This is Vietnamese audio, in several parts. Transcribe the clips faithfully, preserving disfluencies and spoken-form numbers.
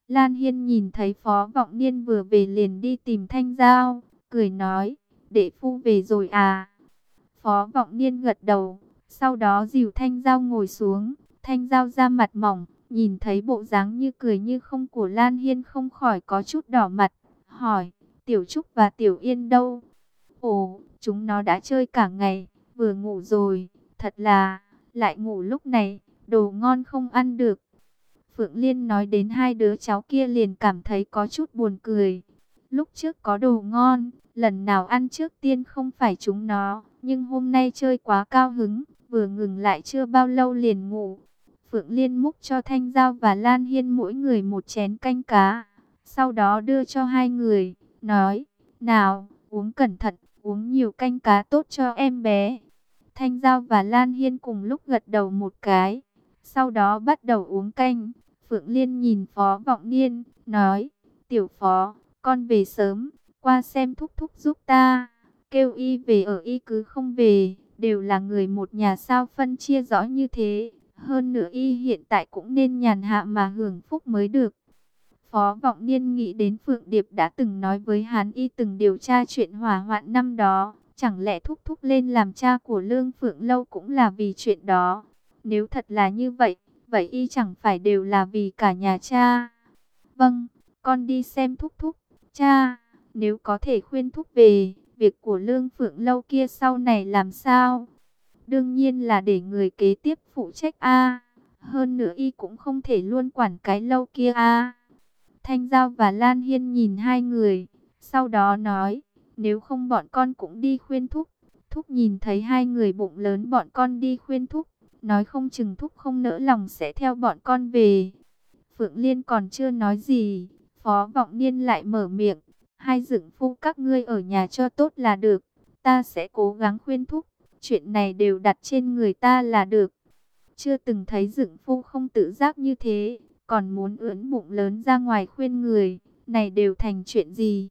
Lan Hiên nhìn thấy Phó Vọng Niên vừa về liền đi tìm Thanh Giao, cười nói, đệ phu về rồi à? Phó Vọng Niên gật đầu, sau đó dìu Thanh Giao ngồi xuống. Thanh Giao da mặt mỏng, nhìn thấy bộ dáng như cười như không của Lan Hiên không khỏi có chút đỏ mặt, hỏi, Tiểu Trúc và Tiểu Yên đâu? Ồ, chúng nó đã chơi cả ngày, vừa ngủ rồi, thật là, lại ngủ lúc này, đồ ngon không ăn được. Phượng Liên nói đến hai đứa cháu kia liền cảm thấy có chút buồn cười. Lúc trước có đồ ngon, lần nào ăn trước tiên không phải chúng nó, nhưng hôm nay chơi quá cao hứng, vừa ngừng lại chưa bao lâu liền ngủ. Phượng Liên múc cho Thanh Giao và Lan Hiên mỗi người một chén canh cá, sau đó đưa cho hai người, nói, nào, uống cẩn thận, uống nhiều canh cá tốt cho em bé. Thanh Giao và Lan Hiên cùng lúc gật đầu một cái, sau đó bắt đầu uống canh. Phượng Liên nhìn Phó Vọng Niên, nói, Tiểu Phó, con về sớm, qua xem thúc thúc giúp ta. Kêu y về ở y cứ không về, đều là người một nhà sao phân chia rõ như thế. Hơn nữa y hiện tại cũng nên nhàn hạ mà hưởng phúc mới được. Phó Vọng Niên nghĩ đến Phượng Điệp đã từng nói với hắn y từng điều tra chuyện hỏa hoạn năm đó. Chẳng lẽ thúc thúc lên làm cha của Lương Phượng Lâu cũng là vì chuyện đó? Nếu thật là như vậy, vậy y chẳng phải đều là vì cả nhà cha? Vâng, con đi xem thúc thúc. Cha, nếu có thể khuyên thúc về, việc của Lương Phượng Lâu kia sau này làm sao? Đương nhiên là để người kế tiếp phụ trách a. Hơn nữa y cũng không thể luôn quản cái lâu kia a. Thanh Giao và Lan Hiên nhìn hai người, sau đó nói, nếu không bọn con cũng đi khuyên thúc. Thúc nhìn thấy hai người bụng lớn bọn con đi khuyên thúc, nói không chừng thúc không nỡ lòng sẽ theo bọn con về. Phượng Liên còn chưa nói gì, Phó Vọng Niên lại mở miệng, hai dựng phu các ngươi ở nhà cho tốt là được, ta sẽ cố gắng khuyên thúc, chuyện này đều đặt trên người ta là được. Chưa từng thấy dựng phu không tự giác như thế, còn muốn ưỡn bụng lớn ra ngoài khuyên người, này đều thành chuyện gì?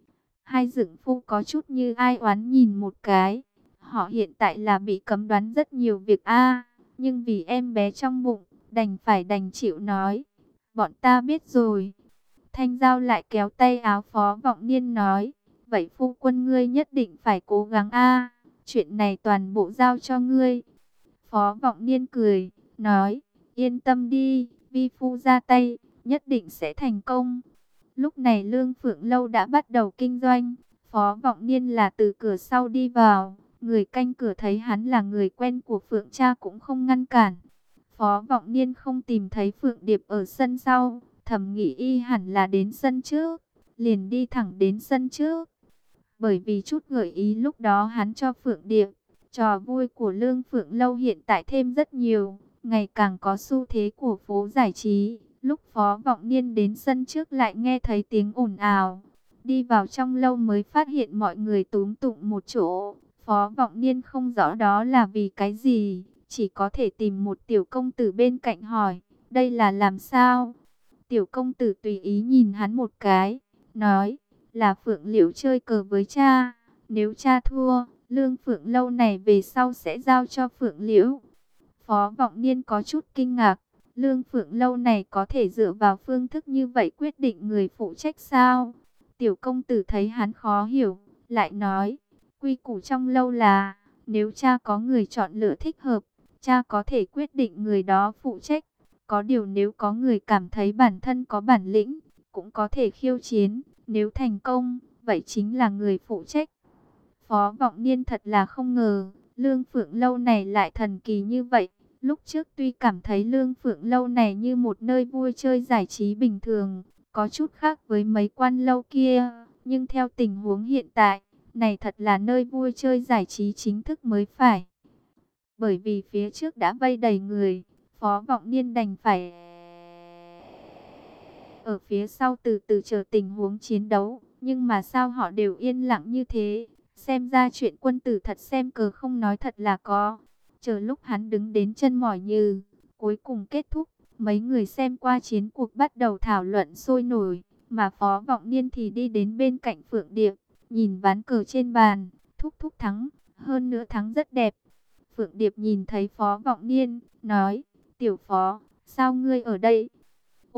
Hai dựng phu có chút như ai oán nhìn một cái, họ hiện tại là bị cấm đoán rất nhiều việc a, nhưng vì em bé trong bụng, đành phải đành chịu nói. Bọn ta biết rồi. Thanh Giao lại kéo tay áo Phó Vọng Niên nói, vậy phu quân ngươi nhất định phải cố gắng a, chuyện này toàn bộ giao cho ngươi. Phó Vọng Niên cười, nói, yên tâm đi, vi phu ra tay, nhất định sẽ thành công. Lúc này Lương Phượng Lâu đã bắt đầu kinh doanh, Phó Vọng Niên là từ cửa sau đi vào, người canh cửa thấy hắn là người quen của Phượng cha cũng không ngăn cản. Phó Vọng Niên không tìm thấy Phượng Điệp ở sân sau, thầm nghĩ y hẳn là đến sân trước, liền đi thẳng đến sân trước. Bởi vì chút gợi ý lúc đó hắn cho Phượng Điệp, trò vui của Lương Phượng Lâu hiện tại thêm rất nhiều, ngày càng có xu thế của phố giải trí. Lúc Phó Vọng Niên đến sân trước lại nghe thấy tiếng ồn ào, đi vào trong lâu mới phát hiện mọi người túm tụng một chỗ. Phó Vọng Niên không rõ đó là vì cái gì, chỉ có thể tìm một tiểu công tử bên cạnh hỏi, đây là làm sao? Tiểu công tử tùy ý nhìn hắn một cái, nói, là Phượng Liễu chơi cờ với cha, nếu cha thua, Lương Phượng Lâu này về sau sẽ giao cho Phượng Liễu. Phó Vọng Niên có chút kinh ngạc, Lương Phượng Lâu này có thể dựa vào phương thức như vậy quyết định người phụ trách sao? Tiểu công tử thấy hắn khó hiểu, lại nói, quy củ trong lâu là, nếu cha có người chọn lựa thích hợp, cha có thể quyết định người đó phụ trách. Có điều nếu có người cảm thấy bản thân có bản lĩnh, cũng có thể khiêu chiến, nếu thành công, vậy chính là người phụ trách. Phó Vọng Niên thật là không ngờ, Lương Phượng Lâu này lại thần kỳ như vậy. Lúc trước tuy cảm thấy Lương Phượng Lâu này như một nơi vui chơi giải trí bình thường, có chút khác với mấy quan lâu kia, nhưng theo tình huống hiện tại, này thật là nơi vui chơi giải trí chính thức mới phải. Bởi vì phía trước đã vây đầy người, Phó Vọng Niên đành phải ở phía sau từ từ chờ tình huống chiến đấu. Nhưng mà sao họ đều yên lặng như thế? Xem ra chuyện quân tử thật xem cờ không nói thật là có. Chờ lúc hắn đứng đến chân mỏi như, cuối cùng kết thúc, mấy người xem qua chiến cuộc bắt đầu thảo luận sôi nổi. Mà Phó Vọng Niên thì đi đến bên cạnh Phượng Điệp, nhìn ván cờ trên bàn, thúc thúc thắng, hơn nữa thắng rất đẹp. Phượng Điệp nhìn thấy Phó Vọng Niên, nói, tiểu Phó, sao ngươi ở đây? Ồ,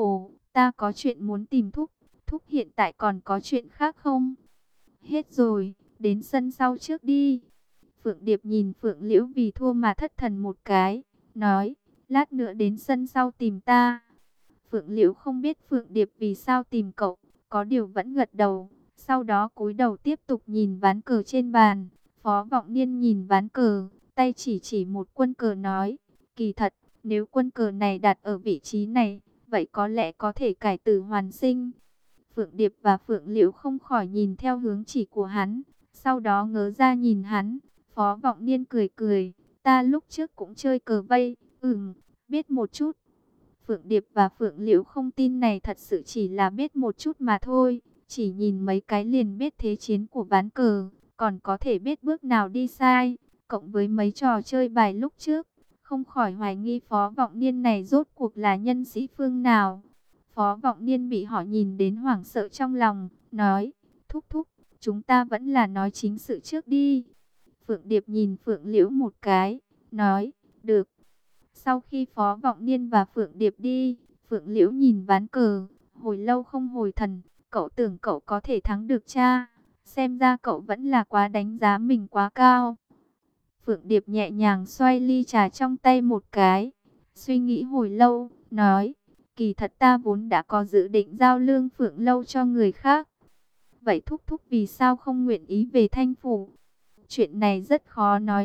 ta có chuyện muốn tìm Thúc. Thúc hiện tại còn có chuyện khác không? Hết rồi, đến sân sau trước đi. Phượng Điệp nhìn Phượng Liễu vì thua mà thất thần một cái, nói, lát nữa đến sân sau tìm ta. Phượng Liễu không biết Phượng Điệp vì sao tìm cậu, có điều vẫn gật đầu. Sau đó cúi đầu tiếp tục nhìn ván cờ trên bàn. Phó Vọng Niên nhìn ván cờ, tay chỉ chỉ một quân cờ nói, kỳ thật, nếu quân cờ này đặt ở vị trí này, vậy có lẽ có thể cải tử hoàn sinh. Phượng Điệp và Phượng Liễu không khỏi nhìn theo hướng chỉ của hắn, sau đó ngớ ra nhìn hắn. Phó Vọng Niên cười cười, ta lúc trước cũng chơi cờ vây, ừm, biết một chút. Phượng Điệp và Phượng Liễu không tin này thật sự chỉ là biết một chút mà thôi, chỉ nhìn mấy cái liền biết thế chiến của ván cờ, còn có thể biết bước nào đi sai, cộng với mấy trò chơi bài lúc trước, không khỏi hoài nghi Phó Vọng Niên này rốt cuộc là nhân sĩ phương nào. Phó Vọng Niên bị họ nhìn đến hoảng sợ trong lòng, nói, thúc thúc, chúng ta vẫn là nói chính sự trước đi. Phượng Điệp nhìn Phượng Liễu một cái, nói, được. Sau khi Phó Vọng Niên và Phượng Điệp đi, Phượng Liễu nhìn ván cờ, hồi lâu không hồi thần, cậu tưởng cậu có thể thắng được cha, xem ra cậu vẫn là quá đánh giá mình quá cao. Phượng Điệp nhẹ nhàng xoay ly trà trong tay một cái, suy nghĩ hồi lâu, nói, kỳ thật ta vốn đã có dự định giao Lương Phượng lâu cho người khác. Vậy thúc thúc vì sao không nguyện ý về Thanh Phủ? Chuyện này rất khó nói.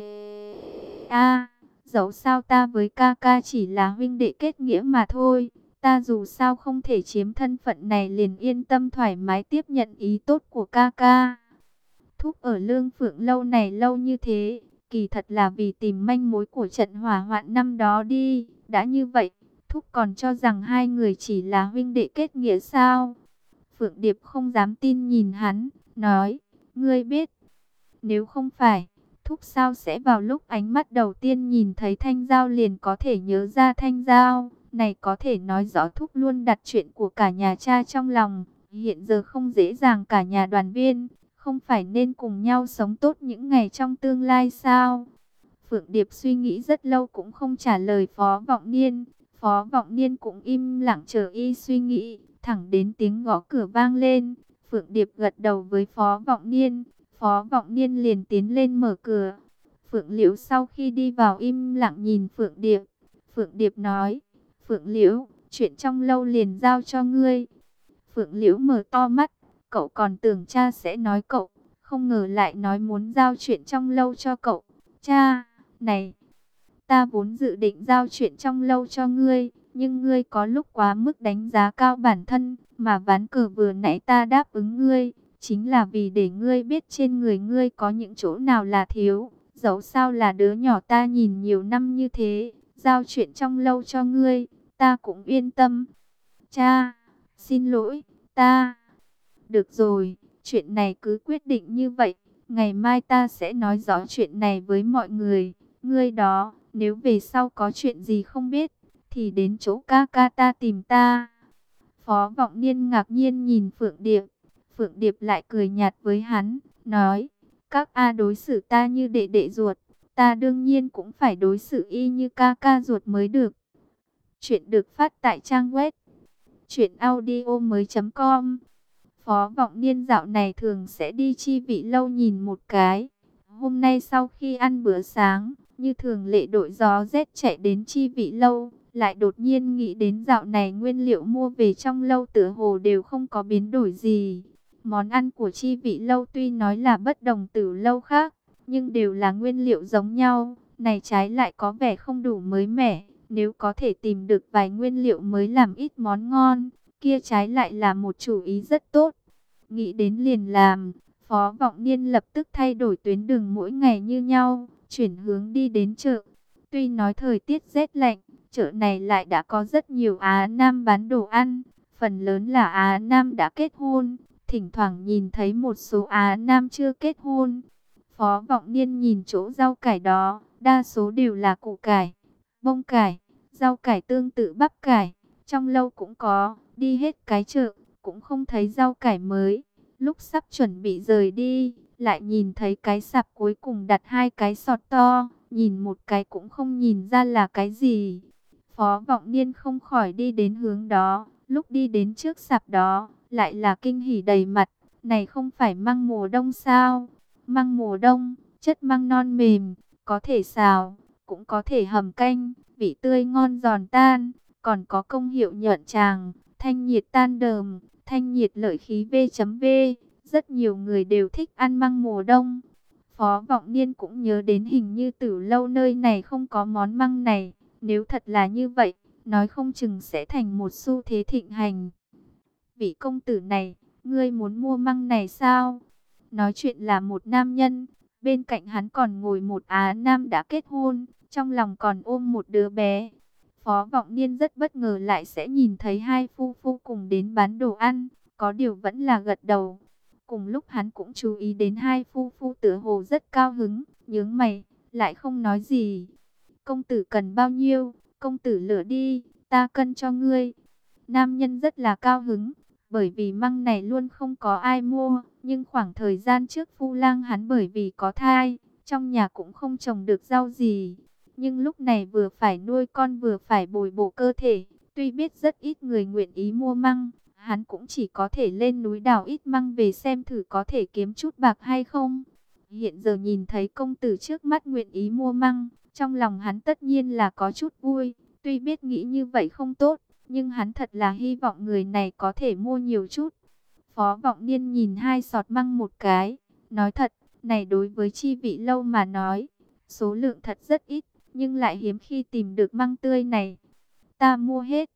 A, dẫu sao ta với ca ca chỉ là huynh đệ kết nghĩa mà thôi. Ta dù sao không thể chiếm thân phận này liền yên tâm thoải mái tiếp nhận ý tốt của ca ca. Thúc ở Lương Phượng lâu này lâu như thế, kỳ thật là vì tìm manh mối của trận hỏa hoạn năm đó đi. Đã như vậy, Thúc còn cho rằng hai người chỉ là huynh đệ kết nghĩa sao? Phượng Điệp không dám tin nhìn hắn, nói, ngươi biết, nếu không phải, Thúc sao sẽ vào lúc ánh mắt đầu tiên nhìn thấy Thanh Giao liền có thể nhớ ra Thanh Giao. Này có thể nói rõ Thúc luôn đặt chuyện của cả nhà cha trong lòng, hiện giờ không dễ dàng cả nhà đoàn viên, không phải nên cùng nhau sống tốt những ngày trong tương lai sao? Phượng Điệp suy nghĩ rất lâu cũng không trả lời Phó Vọng Niên, Phó Vọng Niên cũng im lặng chờ y suy nghĩ, thẳng đến tiếng gõ cửa vang lên, Phượng Điệp gật đầu với Phó Vọng Niên, Phó Vọng Niên liền tiến lên mở cửa. Phượng Liễu sau khi đi vào im lặng nhìn Phượng Điệp, Phượng Điệp nói, Phượng Liễu, chuyện trong lâu liền giao cho ngươi. Phượng Liễu mở to mắt, cậu còn tưởng cha sẽ nói cậu, không ngờ lại nói muốn giao chuyện trong lâu cho cậu. Cha, này, ta vốn dự định giao chuyện trong lâu cho ngươi, nhưng ngươi có lúc quá mức đánh giá cao bản thân, mà ván cờ vừa nãy ta đáp ứng ngươi, chính là vì để ngươi biết trên người ngươi có những chỗ nào là thiếu. Dẫu sao là đứa nhỏ ta nhìn nhiều năm như thế, giao chuyện trong lâu cho ngươi, ta cũng yên tâm. Cha, xin lỗi, ta... Được rồi, chuyện này cứ quyết định như vậy, ngày mai ta sẽ nói rõ chuyện này với mọi người. Ngươi đó, nếu về sau có chuyện gì không biết, thì đến chỗ ca ca ta tìm ta. Phó Vọng Niên ngạc nhiên nhìn Phượng Điệp, Phượng Điệp lại cười nhạt với hắn, nói, các A đối xử ta như đệ đệ ruột, ta đương nhiên cũng phải đối xử y như ca ca ruột mới được. Chuyện được phát tại trang web truyện audio mới chấm com. Phó Vọng Niên dạo này thường sẽ đi chi vị lâu nhìn một cái. Hôm nay sau khi ăn bữa sáng, như thường lệ đội gió rét chạy đến chi vị lâu, lại đột nhiên nghĩ đến dạo này nguyên liệu mua về trong lâu tựa hồ đều không có biến đổi gì. Món ăn của chi vị lâu tuy nói là bất đồng từ lâu khác, nhưng đều là nguyên liệu giống nhau, này trái lại có vẻ không đủ mới mẻ. Nếu có thể tìm được vài nguyên liệu mới làm ít món ngon, kia trái lại là một chủ ý rất tốt. Nghĩ đến liền làm, Phó Vọng Niên lập tức thay đổi tuyến đường mỗi ngày như nhau, chuyển hướng đi đến chợ. Tuy nói thời tiết rét lạnh, chợ này lại đã có rất nhiều Á Nam bán đồ ăn, phần lớn là Á Nam đã kết hôn, thỉnh thoảng nhìn thấy một số Á Nam chưa kết hôn. Phó Vọng Niên nhìn chỗ rau cải đó, đa số đều là củ cải, bông cải, rau cải tương tự bắp cải, trong lâu cũng có, đi hết cái chợ, cũng không thấy rau cải mới. Lúc sắp chuẩn bị rời đi, lại nhìn thấy cái sạp cuối cùng đặt hai cái sọt to, nhìn một cái cũng không nhìn ra là cái gì. Phó Vọng Niên không khỏi đi đến hướng đó, Lúc đi đến trước sạp đó, lại là kinh hỉ đầy mặt. Này không phải măng mùa đông sao? Măng mùa đông, chất măng non mềm, có thể xào, cũng có thể hầm canh, vị tươi ngon giòn tan, còn có công hiệu nhuận tràng, thanh nhiệt tan đờm, thanh nhiệt lợi khí V.V. Rất nhiều người đều thích ăn măng mùa đông. Phó Vọng Niên cũng nhớ đến hình như Tử Lâu nơi này không có món măng này. Nếu thật là như vậy, nói không chừng sẽ thành một xu thế thịnh hành. Vị công tử này, ngươi muốn mua măng này sao? Nói chuyện là một nam nhân, bên cạnh hắn còn ngồi một Á Nam đã kết hôn, trong lòng còn ôm một đứa bé. Phó Vọng Niên rất bất ngờ lại sẽ nhìn thấy hai phu phu cùng đến bán đồ ăn, có điều vẫn là gật đầu. Cùng lúc hắn cũng chú ý đến hai phu phu tựa hồ rất cao hứng, nhướng mày, lại không nói gì. Công tử cần bao nhiêu? Công tử lựa đi, ta cân cho ngươi. Nam nhân rất là cao hứng, bởi vì măng này luôn không có ai mua. Nhưng khoảng thời gian trước phu lang hắn bởi vì có thai, trong nhà cũng không trồng được rau gì. Nhưng lúc này vừa phải nuôi con vừa phải bồi bổ cơ thể, tuy biết rất ít người nguyện ý mua măng, hắn cũng chỉ có thể lên núi đào ít măng về xem thử có thể kiếm chút bạc hay không. Hiện giờ nhìn thấy công tử trước mắt nguyện ý mua măng, trong lòng hắn tất nhiên là có chút vui. Tuy biết nghĩ như vậy không tốt, nhưng hắn thật là hy vọng người này có thể mua nhiều chút. Phó Vọng Niên nhìn hai sọt măng một cái, nói thật, này đối với Chi Vị Lâu mà nói, số lượng thật rất ít, nhưng lại hiếm khi tìm được măng tươi này. Ta mua hết.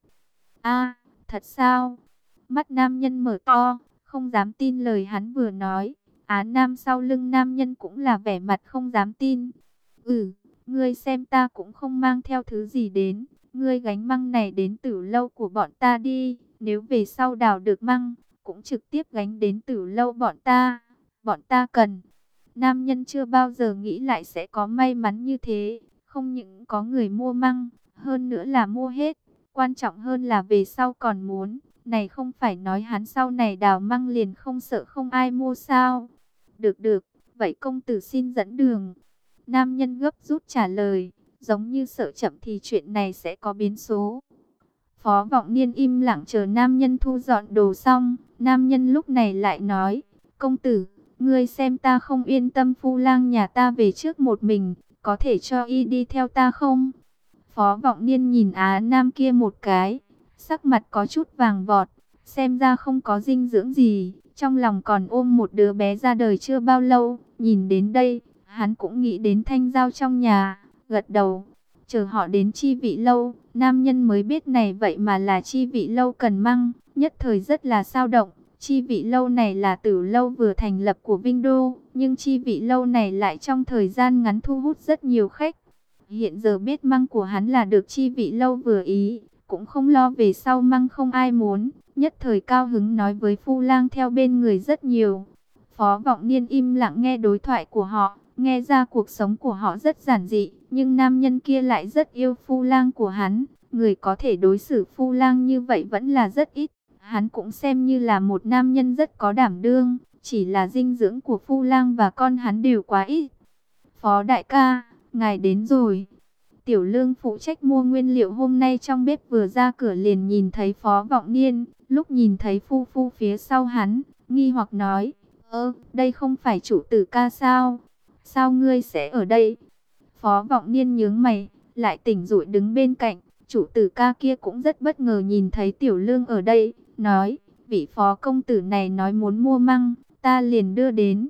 A, thật sao? Mắt nam nhân mở to, không dám tin lời hắn vừa nói. Á Nam sau lưng nam nhân cũng là vẻ mặt không dám tin. Ừ, ngươi xem ta cũng không mang theo thứ gì đến. Ngươi gánh măng này đến Tử Lâu của bọn ta đi. Nếu về sau đào được măng, cũng trực tiếp gánh đến Tử Lâu bọn ta. Bọn ta cần. Nam nhân chưa bao giờ nghĩ lại sẽ có may mắn như thế. Không những có người mua măng, hơn nữa là mua hết. Quan trọng hơn là về sau còn muốn. Này không phải nói hắn sau này đào măng liền không sợ không ai mua sao? Được được, vậy công tử xin dẫn đường. Nam nhân gấp rút trả lời, giống như sợ chậm thì chuyện này sẽ có biến số. Phó Vọng Niên im lặng chờ nam nhân thu dọn đồ xong. Nam nhân lúc này lại nói, công tử, ngươi xem ta không yên tâm phu lang nhà ta về trước một mình, có thể cho y đi theo ta không? Phó Vọng Niên nhìn Á Nam kia một cái, sắc mặt có chút vàng vọt, xem ra không có dinh dưỡng gì, trong lòng còn ôm một đứa bé ra đời chưa bao lâu. Nhìn đến đây, hắn cũng nghĩ đến Thanh Giao trong nhà, gật đầu. Chờ họ đến Chi Vị Lâu, nam nhân mới biết này vậy mà là Chi Vị Lâu cần măng, nhất thời rất là sao động. Chi Vị Lâu này là Tử Lâu vừa thành lập của Vinh Đô, nhưng Chi Vị Lâu này lại trong thời gian ngắn thu hút rất nhiều khách. Hiện giờ biết măng của hắn là được Chi Vị Lâu vừa ý, cũng không lo về sau măng không ai muốn, nhất thời cao hứng nói với phu lang theo bên người rất nhiều. Phó Vọng Niên im lặng nghe đối thoại của họ, nghe ra cuộc sống của họ rất giản dị, nhưng nam nhân kia lại rất yêu phu lang của hắn. Người có thể đối xử phu lang như vậy vẫn là rất ít. Hắn cũng xem như là một nam nhân rất có đảm đương, chỉ là dinh dưỡng của phu lang và con hắn đều quá ít. Phó đại ca, ngài đến rồi. Tiểu Lương phụ trách mua nguyên liệu hôm nay trong bếp vừa ra cửa liền nhìn thấy Phó Vọng Niên, lúc nhìn thấy phu phu phía sau hắn, nghi hoặc nói, ơ, đây không phải chủ tử ca sao? Sao ngươi sẽ ở đây? Phó Vọng Niên nhướng mày, lại tỉnh rủi đứng bên cạnh, chủ tử ca kia cũng rất bất ngờ nhìn thấy Tiểu Lương ở đây, nói, vị phó công tử này nói muốn mua măng, ta liền đưa đến.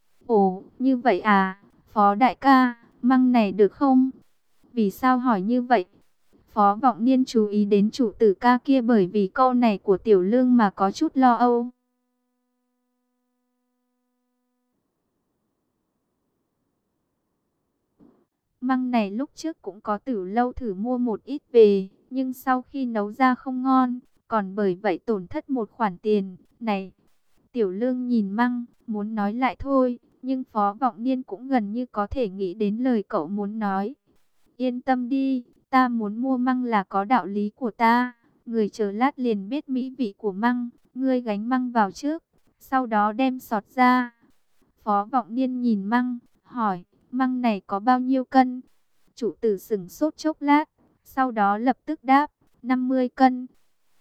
Ồ, như vậy à, Phó đại ca, măng này được không? Vì sao hỏi như vậy? Phó Vọng Niên chú ý đến chủ tử ca kia bởi vì câu này của Tiểu Lương mà có chút lo âu. Măng này lúc trước cũng có Tử Lâu thử mua một ít về, nhưng sau khi nấu ra không ngon, còn bởi vậy tổn thất một khoản tiền. Này, Tiểu Lương nhìn măng, muốn nói lại thôi, nhưng Phó Vọng Niên cũng gần như có thể nghĩ đến lời cậu muốn nói. Yên tâm đi, ta muốn mua măng là có đạo lý của ta. Người chờ lát liền biết mỹ vị của măng, ngươi gánh măng vào trước, sau đó đem sọt ra. Phó Vọng Niên nhìn măng, hỏi, măng này có bao nhiêu cân? Chủ tử sửng sốt chốc lát, sau đó lập tức đáp, năm mươi cân.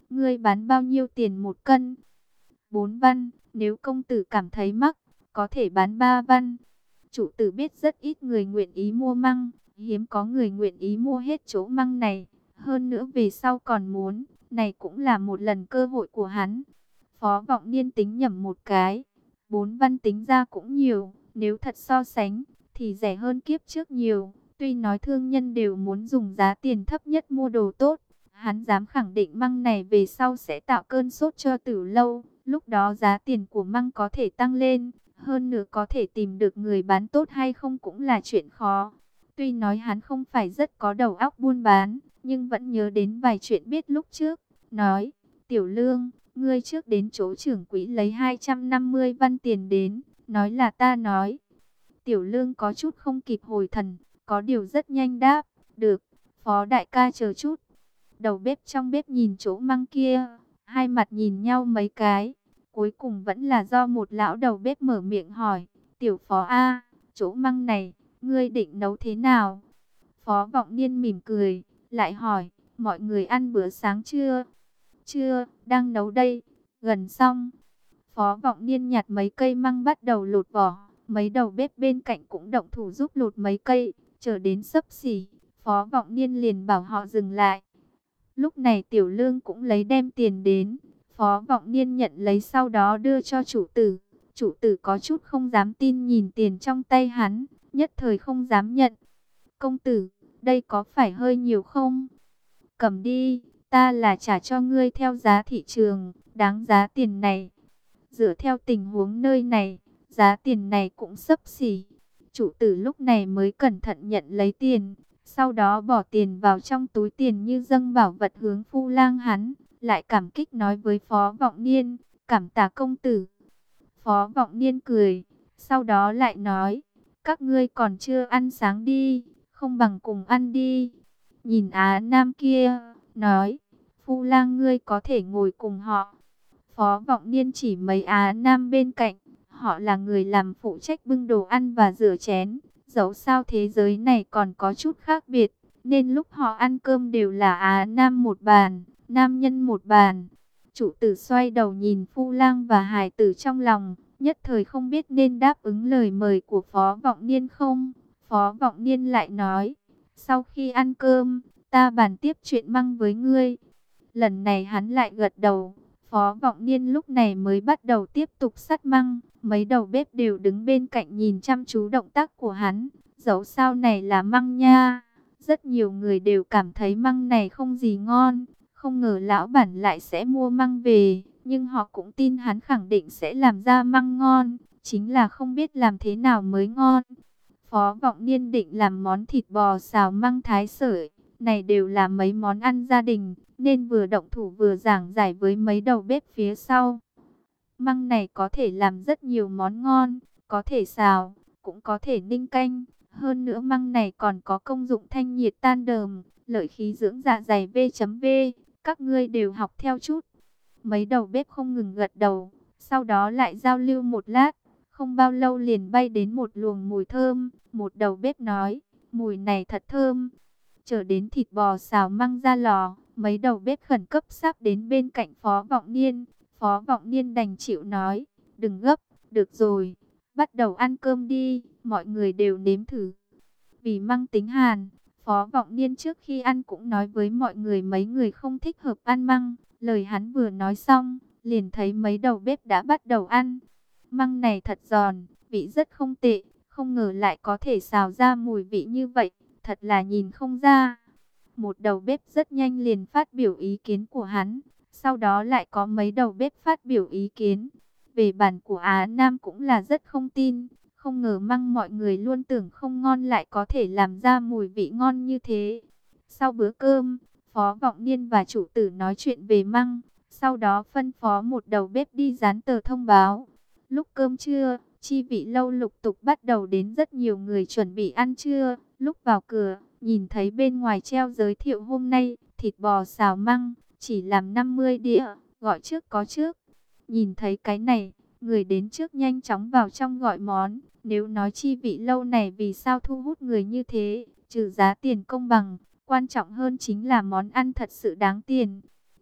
ngươi bán bao nhiêu tiền một cân? Bốn văn, nếu công tử cảm thấy mắc, có thể bán ba văn. Chủ tử biết rất ít người nguyện ý mua măng, hiếm có người nguyện ý mua hết chỗ măng này. Hơn nữa về sau còn muốn, này cũng là một lần cơ hội của hắn. Phó Vọng Niên tính nhẩm một cái, bốn văn tính ra cũng nhiều, nếu thật so sánh, thì rẻ hơn kiếp trước nhiều. Tuy nói thương nhân đều muốn dùng giá tiền thấp nhất mua đồ tốt, hắn dám khẳng định măng này về sau sẽ tạo cơn sốt cho Tử Lâu. Lúc đó giá tiền của măng có thể tăng lên, hơn nữa có thể tìm được người bán tốt hay không cũng là chuyện khó. Tuy nói hắn không phải rất có đầu óc buôn bán, nhưng vẫn nhớ đến vài chuyện biết lúc trước. Nói, Tiểu Lương, ngươi trước đến chỗ trưởng quỹ lấy hai trăm năm mươi văn tiền đến, nói là ta nói. Tiểu Lương có chút không kịp hồi thần, có điều rất nhanh đáp, được, Phó đại ca chờ chút. Đầu bếp trong bếp nhìn chỗ măng kia, hai mặt nhìn nhau mấy cái. Cuối cùng vẫn là do một lão đầu bếp mở miệng hỏi, Tiểu Phó A, chỗ măng này, ngươi định nấu thế nào? Phó Vọng Niên mỉm cười, lại hỏi, mọi người ăn bữa sáng chưa? Chưa, đang nấu đây, gần xong. Phó Vọng Niên nhặt mấy cây măng bắt đầu lột vỏ, mấy đầu bếp bên cạnh cũng động thủ giúp lột mấy cây, chờ đến xấp xỉ, Phó Vọng Niên liền bảo họ dừng lại. Lúc này Tiểu Lương cũng lấy đem tiền đến, Phó Vọng Niên nhận lấy sau đó đưa cho chủ tử. Chủ tử có chút không dám tin nhìn tiền trong tay hắn, nhất thời không dám nhận. Công tử, đây có phải hơi nhiều không? Cầm đi, ta là trả cho ngươi theo giá thị trường, đáng giá tiền này. Dựa theo tình huống nơi này, giá tiền này cũng xấp xỉ. Chủ tử lúc này mới cẩn thận nhận lấy tiền, sau đó bỏ tiền vào trong túi tiền như dâng bảo vật hướng Phu Lang hắn, lại cảm kích nói với Phó Vọng Niên, cảm tạ công tử. Phó Vọng Niên cười, sau đó lại nói, các ngươi còn chưa ăn sáng đi, không bằng cùng ăn đi. Nhìn Á Nam kia, nói, Phu Lang ngươi có thể ngồi cùng họ. Phó Vọng Niên chỉ mấy Á Nam bên cạnh, họ là người làm phụ trách bưng đồ ăn và rửa chén. Dẫu sao thế giới này còn có chút khác biệt, nên lúc họ ăn cơm đều là Á Nam một bàn, nam nhân một bàn. Chủ tử xoay đầu nhìn Phu Lang và hài tử trong lòng, nhất thời không biết nên đáp ứng lời mời của Phó Vọng Niên không. Phó Vọng Niên lại nói, sau khi ăn cơm, ta bàn tiếp chuyện măng với ngươi. Lần này hắn lại gật đầu. Phó Vọng Niên lúc này mới bắt đầu tiếp tục sắt măng. Mấy đầu bếp đều đứng bên cạnh nhìn chăm chú động tác của hắn. Dẫu sao này là măng nha. Rất nhiều người đều cảm thấy măng này không gì ngon. Không ngờ lão bản lại sẽ mua măng về. Nhưng họ cũng tin hắn khẳng định sẽ làm ra măng ngon. Chính là không biết làm thế nào mới ngon. Phó Vọng Niên định làm món thịt bò xào măng thái sợi. Này đều là mấy món ăn gia đình, nên vừa động thủ vừa giảng giải với mấy đầu bếp phía sau. Măng này có thể làm rất nhiều món ngon, có thể xào, cũng có thể ninh canh. Hơn nữa măng này còn có công dụng thanh nhiệt tan đờm, lợi khí dưỡng dạ dày V.V. Các ngươi đều học theo chút. Mấy đầu bếp không ngừng gật đầu, sau đó lại giao lưu một lát. Không bao lâu liền bay đến một luồng mùi thơm. Một đầu bếp nói, mùi này thật thơm. Chờ đến thịt bò xào măng ra lò, mấy đầu bếp khẩn cấp sắp đến bên cạnh Phó Vọng Niên. Phó Vọng Niên đành chịu nói, đừng gấp, được rồi, bắt đầu ăn cơm đi, mọi người đều nếm thử. Vì măng tính hàn, Phó Vọng Niên trước khi ăn cũng nói với mọi người mấy người không thích hợp ăn măng. Lời hắn vừa nói xong, liền thấy mấy đầu bếp đã bắt đầu ăn. Măng này thật giòn, vị rất không tệ, không ngờ lại có thể xào ra mùi vị như vậy. Thật là nhìn không ra. Một đầu bếp rất nhanh liền phát biểu ý kiến của hắn. Sau đó lại có mấy đầu bếp phát biểu ý kiến. Về bản của Á Nam cũng là rất không tin. Không ngờ măng mọi người luôn tưởng không ngon lại có thể làm ra mùi vị ngon như thế. Sau bữa cơm, Phó Vọng Niên và chủ tử nói chuyện về măng. Sau đó phân phó một đầu bếp đi dán tờ thông báo. Lúc cơm trưa, chi vị lâu lục tục bắt đầu đến rất nhiều người chuẩn bị ăn trưa. Lúc vào cửa, nhìn thấy bên ngoài treo giới thiệu hôm nay, thịt bò xào măng, chỉ làm năm mươi đĩa, gọi trước có trước. Nhìn thấy cái này, người đến trước nhanh chóng vào trong gọi món. Nếu nói chi vị lâu này vì sao thu hút người như thế, trừ giá tiền công bằng, quan trọng hơn chính là món ăn thật sự đáng tiền.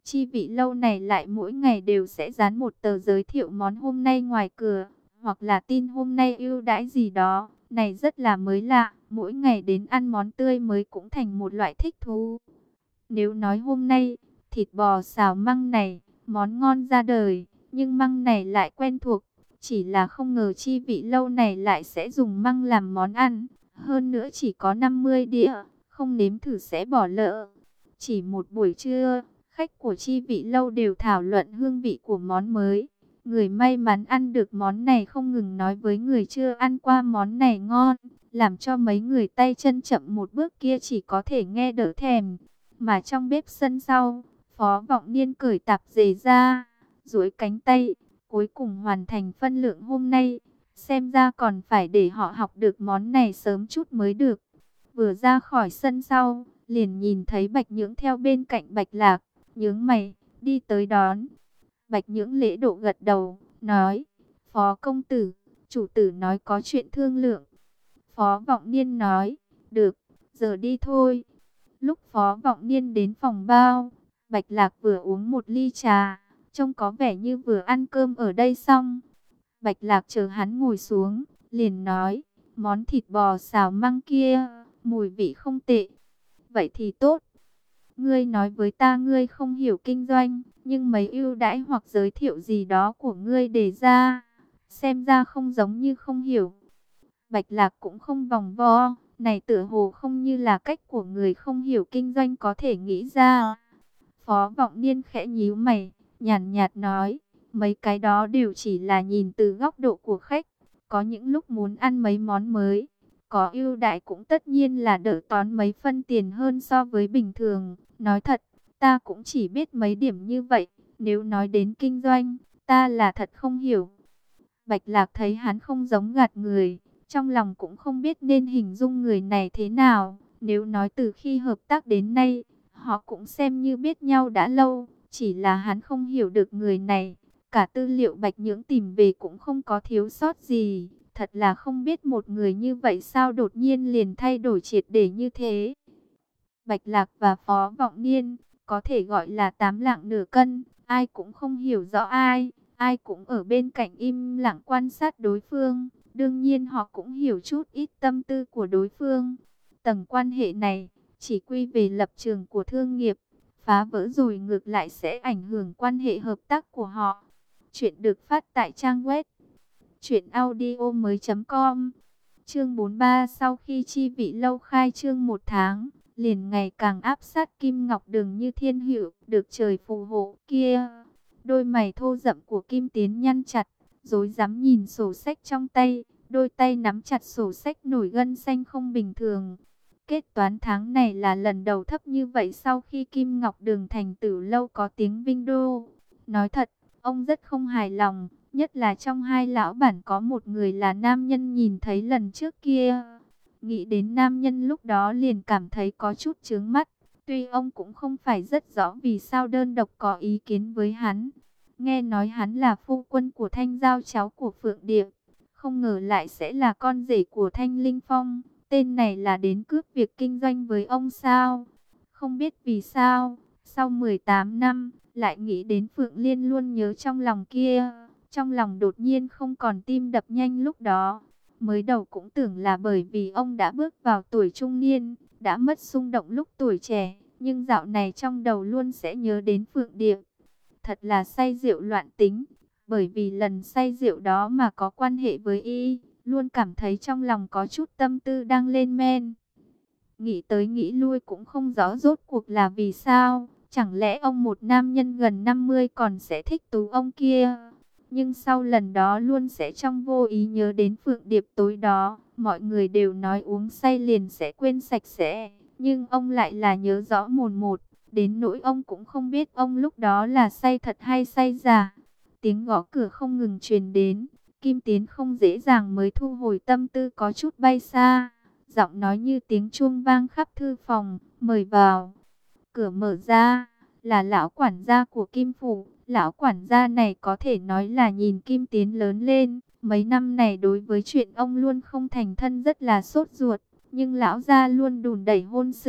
Chi vị lâu này lại mỗi ngày đều sẽ dán một tờ giới thiệu món hôm nay ngoài cửa, hoặc là tin hôm nay ưu đãi gì đó. Này rất là mới lạ, mỗi ngày đến ăn món tươi mới cũng thành một loại thích thú. Nếu nói hôm nay, thịt bò xào măng này, món ngon ra đời, nhưng măng này lại quen thuộc. Chỉ là không ngờ chi vị lâu này lại sẽ dùng măng làm món ăn. Hơn nữa chỉ có năm mươi đĩa, không nếm thử sẽ bỏ lỡ. Chỉ một buổi trưa, khách của chi vị lâu đều thảo luận hương vị của món mới. Người may mắn ăn được món này không ngừng nói với người chưa ăn qua món này ngon, làm cho mấy người tay chân chậm một bước kia chỉ có thể nghe đỡ thèm. Mà trong bếp sân sau, Phó Vọng Niên cởi tạp dề ra, duỗi cánh tay, cuối cùng hoàn thành phân lượng hôm nay. Xem ra còn phải để họ học được món này sớm chút mới được. Vừa ra khỏi sân sau, liền nhìn thấy Bạch Nhưỡng theo bên cạnh Bạch Lạc, nhướng mày, đi tới đón. Bạch Nhưỡng lễ độ gật đầu, nói, Phó công tử, chủ tử nói có chuyện thương lượng. Phó Vọng Niên nói, được, giờ đi thôi. Lúc Phó Vọng Niên đến phòng bao, Bạch Lạc vừa uống một ly trà, trông có vẻ như vừa ăn cơm ở đây xong. Bạch Lạc chờ hắn ngồi xuống, liền nói, món thịt bò xào măng kia, mùi vị không tệ. Vậy thì tốt. Ngươi nói với ta ngươi không hiểu kinh doanh, nhưng mấy ưu đãi hoặc giới thiệu gì đó của ngươi đề ra, xem ra không giống như không hiểu. Bạch Lạc cũng không vòng vo, này tựa hồ không như là cách của người không hiểu kinh doanh có thể nghĩ ra. Phó Vọng Niên khẽ nhíu mày, nhàn nhạt nói, mấy cái đó đều chỉ là nhìn từ góc độ của khách, có những lúc muốn ăn mấy món mới, có ưu đãi cũng tất nhiên là đỡ tốn mấy phân tiền hơn so với bình thường. Nói thật, ta cũng chỉ biết mấy điểm như vậy, nếu nói đến kinh doanh, ta là thật không hiểu. Bạch Lạc thấy hắn không giống gạt người, trong lòng cũng không biết nên hình dung người này thế nào. Nếu nói từ khi hợp tác đến nay, họ cũng xem như biết nhau đã lâu, chỉ là hắn không hiểu được người này. Cả tư liệu Bạch Nhưỡng tìm về cũng không có thiếu sót gì. Thật là không biết một người như vậy sao đột nhiên liền thay đổi triệt để như thế. Bạch Lạc và Phó Vọng Niên có thể gọi là tám lạng nửa cân, ai cũng không hiểu rõ ai, ai cũng ở bên cạnh im lặng quan sát đối phương. Đương nhiên họ cũng hiểu chút ít tâm tư của đối phương. Tầng quan hệ này chỉ quy về lập trường của thương nghiệp, phá vỡ rồi ngược lại sẽ ảnh hưởng quan hệ hợp tác của họ. Chuyện được phát tại trang web truyện audio mới chấm com. Chương bốn mươi ba. Sau khi chi vị lâu khai trương một tháng, liền ngày càng áp sát Kim Ngọc Đường như thiên hữu, được trời phù hộ kia. Đôi mày thô rậm của Kim Tiến nhăn chặt, rối rắm nhìn sổ sách trong tay, đôi tay nắm chặt sổ sách nổi gân xanh không bình thường. Kết toán tháng này là lần đầu thấp như vậy sau khi Kim Ngọc Đường thành Tử Lâu có tiếng vinh đô. Nói thật, ông rất không hài lòng, nhất là trong hai lão bản có một người là nam nhân nhìn thấy lần trước kia. Nghĩ đến nam nhân lúc đó liền cảm thấy có chút chướng mắt. Tuy ông cũng không phải rất rõ vì sao đơn độc có ý kiến với hắn. Nghe nói hắn là phu quân của Thanh Giao, cháu của Phượng Điệp, không ngờ lại sẽ là con rể của Thanh Linh Phong. Tên này là đến cướp việc kinh doanh với ông sao? Không biết vì sao, sau mười tám năm, lại nghĩ đến Phượng Liên luôn nhớ trong lòng kia. Trong lòng đột nhiên không còn tim đập nhanh lúc đó. Mới đầu cũng tưởng là bởi vì ông đã bước vào tuổi trung niên, đã mất xung động lúc tuổi trẻ. Nhưng dạo này trong đầu luôn sẽ nhớ đến Phượng Điệp. Thật là say rượu loạn tính. Bởi vì lần say rượu đó mà có quan hệ với y, luôn cảm thấy trong lòng có chút tâm tư đang lên men. Nghĩ tới nghĩ lui cũng không rõ rốt cuộc là vì sao. Chẳng lẽ ông một nam nhân gần năm mươi còn sẽ thích tú ông kia? Nhưng sau lần đó luôn sẽ trong vô ý nhớ đến Phượng Điệp tối đó. Mọi người đều nói uống say liền sẽ quên sạch sẽ. Nhưng ông lại là nhớ rõ mồn một. Đến nỗi ông cũng không biết ông lúc đó là say thật hay say giả. Tiếng gõ cửa không ngừng truyền đến. Kim Tiến không dễ dàng mới thu hồi tâm tư có chút bay xa. Giọng nói như tiếng chuông vang khắp thư phòng. Mời vào. Cửa mở ra. Là lão quản gia của Kim Phủ. Lão quản gia này có thể nói là nhìn Kim Tiến lớn lên. Mấy năm này đối với chuyện ông luôn không thành thân rất là sốt ruột. Nhưng lão gia luôn đùn đẩy hôn sự.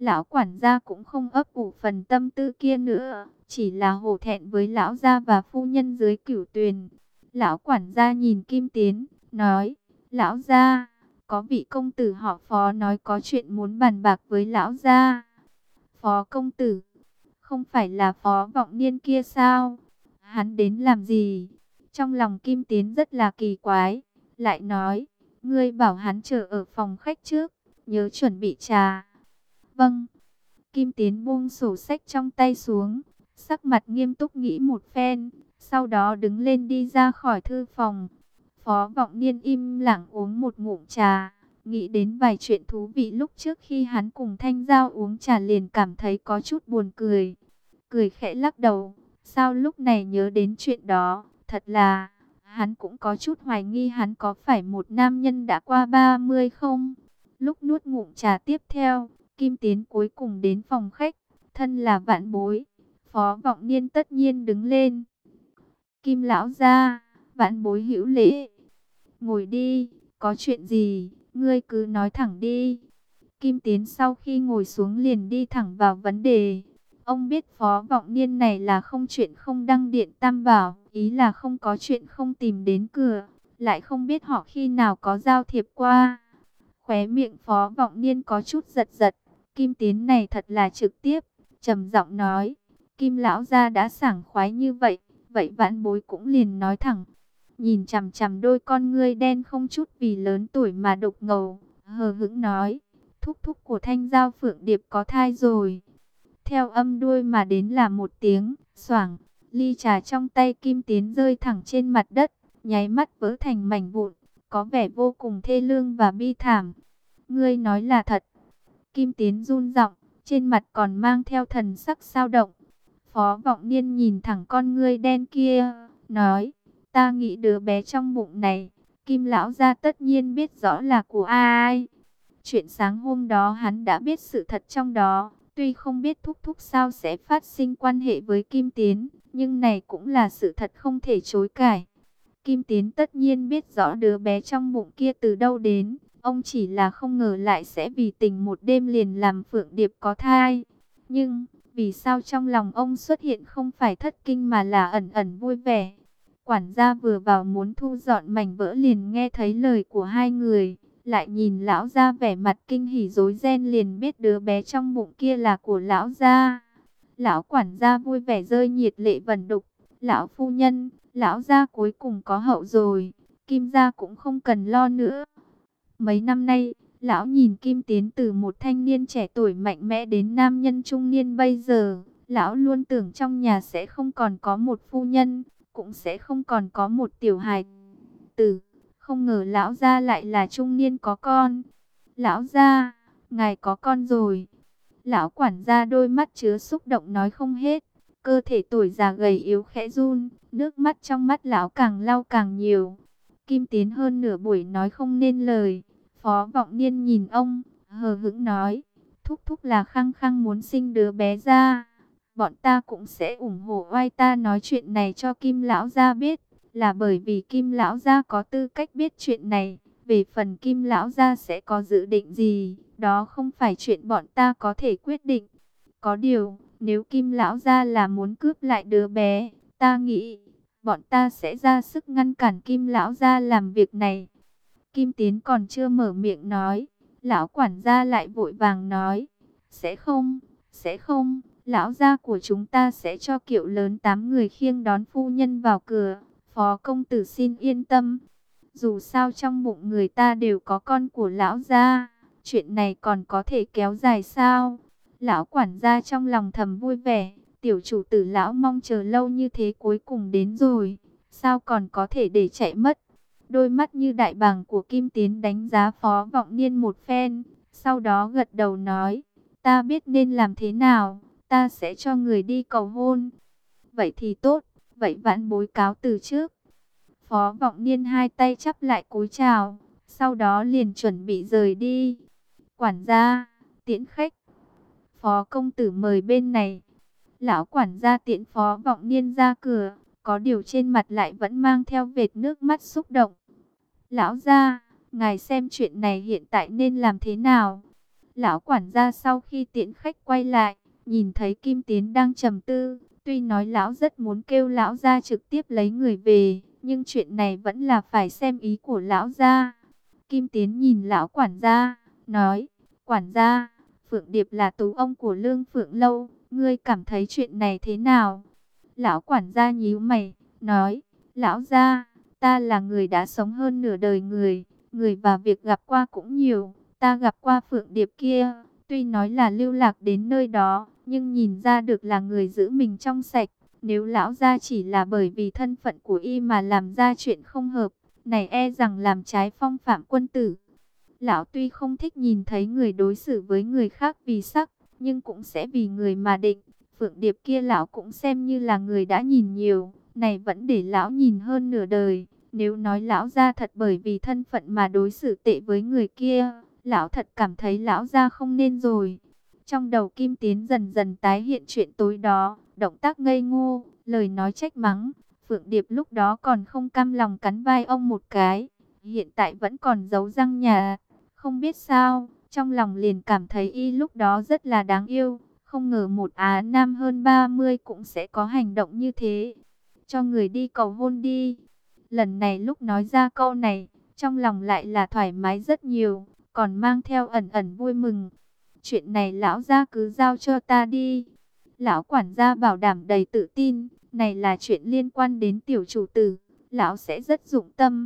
Lão quản gia cũng không ấp ủ phần tâm tư kia nữa, chỉ là hổ thẹn với lão gia và phu nhân dưới cửu tuyền. Lão quản gia nhìn Kim Tiến, nói, lão gia, có vị công tử họ Phó nói có chuyện muốn bàn bạc với lão gia. Phó công tử, không phải là Phó Vọng Niên kia sao? Hắn đến làm gì? Trong lòng Kim Tiến rất là kỳ quái, lại nói, ngươi bảo hắn chờ ở phòng khách trước, nhớ chuẩn bị trà. Vâng. Kim Tiến buông sổ sách trong tay xuống, sắc mặt nghiêm túc nghĩ một phen, sau đó đứng lên đi ra khỏi thư phòng. Phó Vọng Niên im lặng uống một ngụm trà, nghĩ đến vài chuyện thú vị lúc trước khi hắn cùng Thanh Giao uống trà liền cảm thấy có chút buồn cười. Cười khẽ lắc đầu, sao lúc này nhớ đến chuyện đó, thật là, hắn cũng có chút hoài nghi hắn có phải một nam nhân đã qua ba mươi không? Lúc nuốt ngụm trà tiếp theo, Kim Tiến cuối cùng đến phòng khách, thân là vạn bối. Phó Vọng Niên tất nhiên đứng lên. Kim lão gia, vạn bối hữu lễ. Ngồi đi, có chuyện gì, ngươi cứ nói thẳng đi. Kim Tiến sau khi ngồi xuống liền đi thẳng vào vấn đề. Ông biết Phó Vọng Niên này là không chuyện không đăng điện tam bảo, ý là không có chuyện không tìm đến cửa, lại không biết họ khi nào có giao thiệp qua. Khóe miệng Phó Vọng Niên có chút giật giật, Kim Tiến này thật là trực tiếp, trầm giọng nói, Kim lão gia đã sảng khoái như vậy, vậy vãn bối cũng liền nói thẳng. Nhìn chằm chằm đôi con ngươi đen không chút vì lớn tuổi mà đục ngầu, hờ hững nói, thúc thúc của Thanh Giao Phượng Điệp có thai rồi. Theo âm đuôi mà đến là một tiếng, xoảng, ly trà trong tay Kim Tiến rơi thẳng trên mặt đất, nháy mắt vỡ thành mảnh vụn, có vẻ vô cùng thê lương và bi thảm. Ngươi nói là thật. Kim Tiến run giọng, trên mặt còn mang theo thần sắc dao động. Phó Vọng Niên nhìn thẳng con ngươi đen kia, nói, ta nghĩ đứa bé trong bụng này, Kim lão gia tất nhiên biết rõ là của ai. Chuyện sáng hôm đó hắn đã biết sự thật trong đó, tuy không biết thúc thúc sao sẽ phát sinh quan hệ với Kim Tiến, nhưng này cũng là sự thật không thể chối cãi. Kim Tiến tất nhiên biết rõ đứa bé trong bụng kia từ đâu đến, ông chỉ là không ngờ lại sẽ vì tình một đêm liền làm Phượng Điệp có thai. Nhưng, vì sao trong lòng ông xuất hiện không phải thất kinh mà là ẩn ẩn vui vẻ? Quản gia vừa vào muốn thu dọn mảnh vỡ liền nghe thấy lời của hai người, lại nhìn lão gia vẻ mặt kinh hỉ rối ren liền biết đứa bé trong bụng kia là của lão gia. Lão quản gia vui vẻ rơi nhiệt lệ vẩn đục, lão phu nhân, lão gia cuối cùng có hậu rồi, Kim gia cũng không cần lo nữa. Mấy năm nay, lão nhìn Kim Tiến từ một thanh niên trẻ tuổi mạnh mẽ đến nam nhân trung niên bây giờ, lão luôn tưởng trong nhà sẽ không còn có một phu nhân, cũng sẽ không còn có một tiểu hài tử. Không ngờ lão gia lại là trung niên có con. Lão gia, ngài có con rồi. Lão quản gia đôi mắt chứa xúc động nói không hết. Cơ thể tuổi già gầy yếu khẽ run, nước mắt trong mắt lão càng lau càng nhiều. Kim Tiến hơn nửa buổi nói không nên lời. Phó Vọng Niên nhìn ông, hờ hững nói, thúc thúc là khăng khăng muốn sinh đứa bé ra. Bọn ta cũng sẽ ủng hộ oai ta nói chuyện này cho Kim lão gia biết, là bởi vì Kim lão gia có tư cách biết chuyện này. Về phần Kim lão gia sẽ có dự định gì, đó không phải chuyện bọn ta có thể quyết định. Có điều, nếu Kim lão gia là muốn cướp lại đứa bé, ta nghĩ bọn ta sẽ ra sức ngăn cản Kim lão gia làm việc này. Kim Tiến còn chưa mở miệng nói, lão quản gia lại vội vàng nói, sẽ không, sẽ không, lão gia của chúng ta sẽ cho kiệu lớn tám người khiêng đón phu nhân vào cửa. Phó công tử xin yên tâm, dù sao trong bụng người ta đều có con của lão gia, chuyện này còn có thể kéo dài sao? Lão quản gia trong lòng thầm vui vẻ, tiểu chủ tử lão mong chờ lâu như thế cuối cùng đến rồi, sao còn có thể để chạy mất? Đôi mắt như đại bàng của Kim Tiến đánh giá Phó Vọng Niên một phen, sau đó gật đầu nói, ta biết nên làm thế nào, ta sẽ cho người đi cầu hôn. Vậy thì tốt, vậy vãn bối cáo từ trước. Phó Vọng Niên hai tay chắp lại cúi chào, sau đó liền chuẩn bị rời đi. Quản gia, tiễn khách. Phó công tử mời bên này. Lão quản gia tiễn Phó Vọng Niên ra cửa, có điều trên mặt lại vẫn mang theo vệt nước mắt xúc động. Lão gia, ngài xem chuyện này hiện tại nên làm thế nào? Lão quản gia sau khi tiễn khách quay lại, nhìn thấy Kim Tiến đang trầm tư, tuy nói lão rất muốn kêu lão gia trực tiếp lấy người về, nhưng chuyện này vẫn là phải xem ý của lão gia. Kim Tiến nhìn lão quản gia, nói, quản gia, Phượng Điệp là tú ông của Lương Phượng Lâu, ngươi cảm thấy chuyện này thế nào? Lão quản gia nhíu mày, nói, lão gia, ta là người đã sống hơn nửa đời người, người và việc gặp qua cũng nhiều, ta gặp qua Phượng Điệp kia, tuy nói là lưu lạc đến nơi đó, nhưng nhìn ra được là người giữ mình trong sạch. Nếu lão gia chỉ là bởi vì thân phận của y mà làm ra chuyện không hợp, này e rằng làm trái phong phạm quân tử. Lão tuy không thích nhìn thấy người đối xử với người khác vì sắc, nhưng cũng sẽ vì người mà định. Phượng Điệp kia lão cũng xem như là người đã nhìn nhiều, này vẫn để lão nhìn hơn nửa đời. Nếu nói lão gia thật bởi vì thân phận mà đối xử tệ với người kia, lão thật cảm thấy lão gia không nên rồi. Trong đầu Kim Tiến dần dần tái hiện chuyện tối đó, động tác ngây ngô, lời nói trách mắng. Phượng Điệp lúc đó còn không cam lòng cắn vai ông một cái, hiện tại vẫn còn giấu răng nhà. Không biết sao, trong lòng liền cảm thấy y lúc đó rất là đáng yêu. Không ngờ một Á Nam hơn ba mươi cũng sẽ có hành động như thế. Cho người đi cầu hôn đi. Lần này lúc nói ra câu này, trong lòng lại là thoải mái rất nhiều, còn mang theo ẩn ẩn vui mừng. Chuyện này lão gia cứ giao cho ta đi. Lão quản gia bảo đảm đầy tự tin, này là chuyện liên quan đến tiểu chủ tử, lão sẽ rất dụng tâm.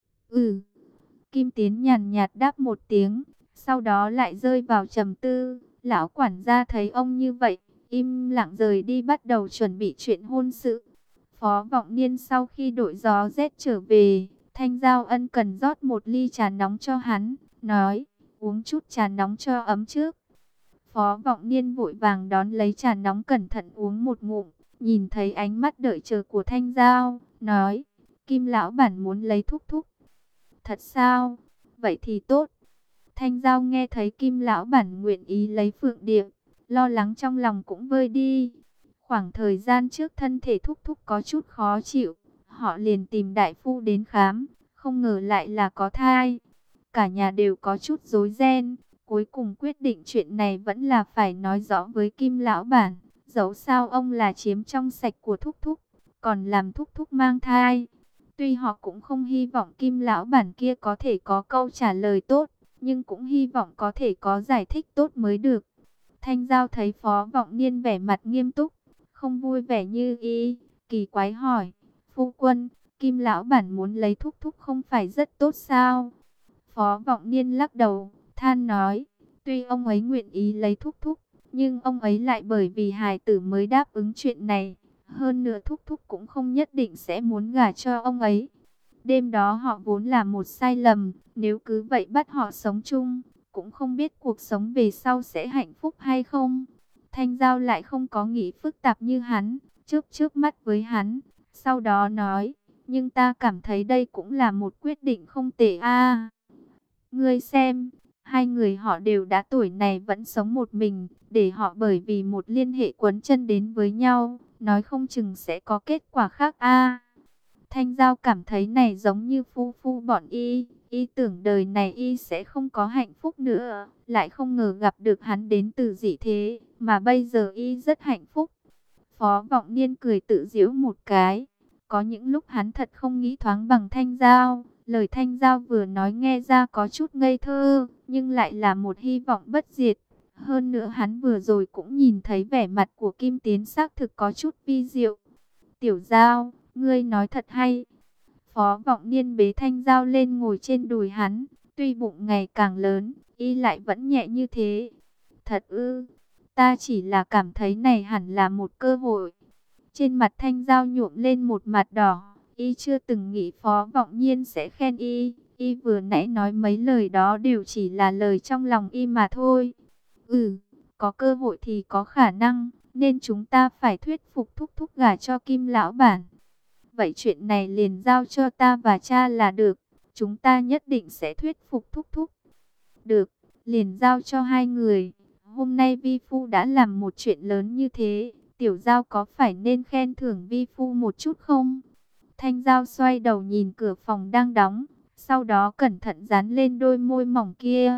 Ừ. Kim Tiến nhàn nhạt đáp một tiếng, sau đó lại rơi vào trầm tư. Lão quản gia thấy ông như vậy, im lặng rời đi bắt đầu chuẩn bị chuyện hôn sự. Phó Vọng Niên sau khi đội gió rét trở về, Thanh Giao ân cần rót một ly trà nóng cho hắn, nói, uống chút trà nóng cho ấm trước. Phó Vọng Niên vội vàng đón lấy trà nóng cẩn thận uống một ngụm, nhìn thấy ánh mắt đợi chờ của Thanh Giao, nói, Kim lão bản muốn lấy thúc thúc. Thật sao? Vậy thì tốt. Thanh Giao nghe thấy Kim lão bản nguyện ý lấy Phượng Điệp, lo lắng trong lòng cũng vơi đi. Khoảng thời gian trước thân thể thúc thúc có chút khó chịu, họ liền tìm đại phu đến khám, không ngờ lại là có thai. Cả nhà đều có chút rối ren, cuối cùng quyết định chuyện này vẫn là phải nói rõ với Kim lão bản, dẫu sao ông là chiếm trong sạch của thúc thúc, còn làm thúc thúc mang thai. Tuy họ cũng không hy vọng Kim lão bản kia có thể có câu trả lời tốt, nhưng cũng hy vọng có thể có giải thích tốt mới được. Thanh Giao thấy Phó Vọng Niên vẻ mặt nghiêm túc, không vui vẻ như y, kỳ quái hỏi, phu quân, Kim lão bản muốn lấy thúc thúc không phải rất tốt sao? Phó Vọng Niên lắc đầu, than nói, tuy ông ấy nguyện ý lấy thúc thúc, nhưng ông ấy lại bởi vì hài tử mới đáp ứng chuyện này. Hơn nữa thúc thúc cũng không nhất định sẽ muốn gả cho ông ấy. Đêm đó họ vốn là một sai lầm, nếu cứ vậy bắt họ sống chung, cũng không biết cuộc sống về sau sẽ hạnh phúc hay không. Thanh Giao lại không có nghĩ phức tạp như hắn, chớp chớp mắt với hắn, sau đó nói, nhưng ta cảm thấy đây cũng là một quyết định không tệ a. Ngươi xem, hai người họ đều đã tuổi này vẫn sống một mình, để họ bởi vì một liên hệ quấn chân đến với nhau, nói không chừng sẽ có kết quả khác a. Thanh Giao cảm thấy này giống như phu phu bọn y, y tưởng đời này y sẽ không có hạnh phúc nữa, lại không ngờ gặp được hắn đến từ dị thế, mà bây giờ y rất hạnh phúc. Phó Vọng Niên cười tự giễu một cái, có những lúc hắn thật không nghĩ thoáng bằng Thanh Giao. Lời Thanh Giao vừa nói nghe ra có chút ngây thơ, nhưng lại là một hy vọng bất diệt. Hơn nữa hắn vừa rồi cũng nhìn thấy vẻ mặt của Kim Tiến xác thực có chút vi diệu. Tiểu Giao, ngươi nói thật hay. Phó Vọng Niên bế Thanh Giao lên ngồi trên đùi hắn, tuy bụng ngày càng lớn, y lại vẫn nhẹ như thế. Thật ư, ta chỉ là cảm thấy này hẳn là một cơ hội. Trên mặt Thanh Giao nhuộm lên một mặt đỏ. Y chưa từng nghĩ Phó Vọng Nhiên sẽ khen y, y vừa nãy nói mấy lời đó đều chỉ là lời trong lòng y mà thôi. Ừ, có cơ hội thì có khả năng, nên chúng ta phải thuyết phục thúc thúc gả cho Kim lão bản. Vậy chuyện này liền giao cho ta và cha là được, chúng ta nhất định sẽ thuyết phục thúc thúc. Được, liền giao cho hai người. Hôm nay vi phu đã làm một chuyện lớn như thế, Tiểu Giao có phải nên khen thưởng vi phu một chút không? Thanh Giao xoay đầu nhìn cửa phòng đang đóng, sau đó cẩn thận dán lên đôi môi mỏng kia.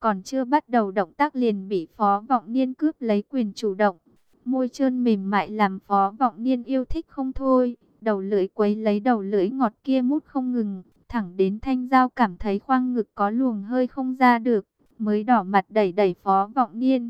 còn chưa bắt đầu động tác liền bị Phó Vọng Niên cướp lấy quyền chủ động. Môi trơn mềm mại làm Phó Vọng Niên yêu thích không thôi, đầu lưỡi quấy lấy đầu lưỡi ngọt kia mút không ngừng, thẳng đến Thanh Giao cảm thấy khoang ngực có luồng hơi không ra được, mới đỏ mặt đẩy đẩy Phó Vọng Niên.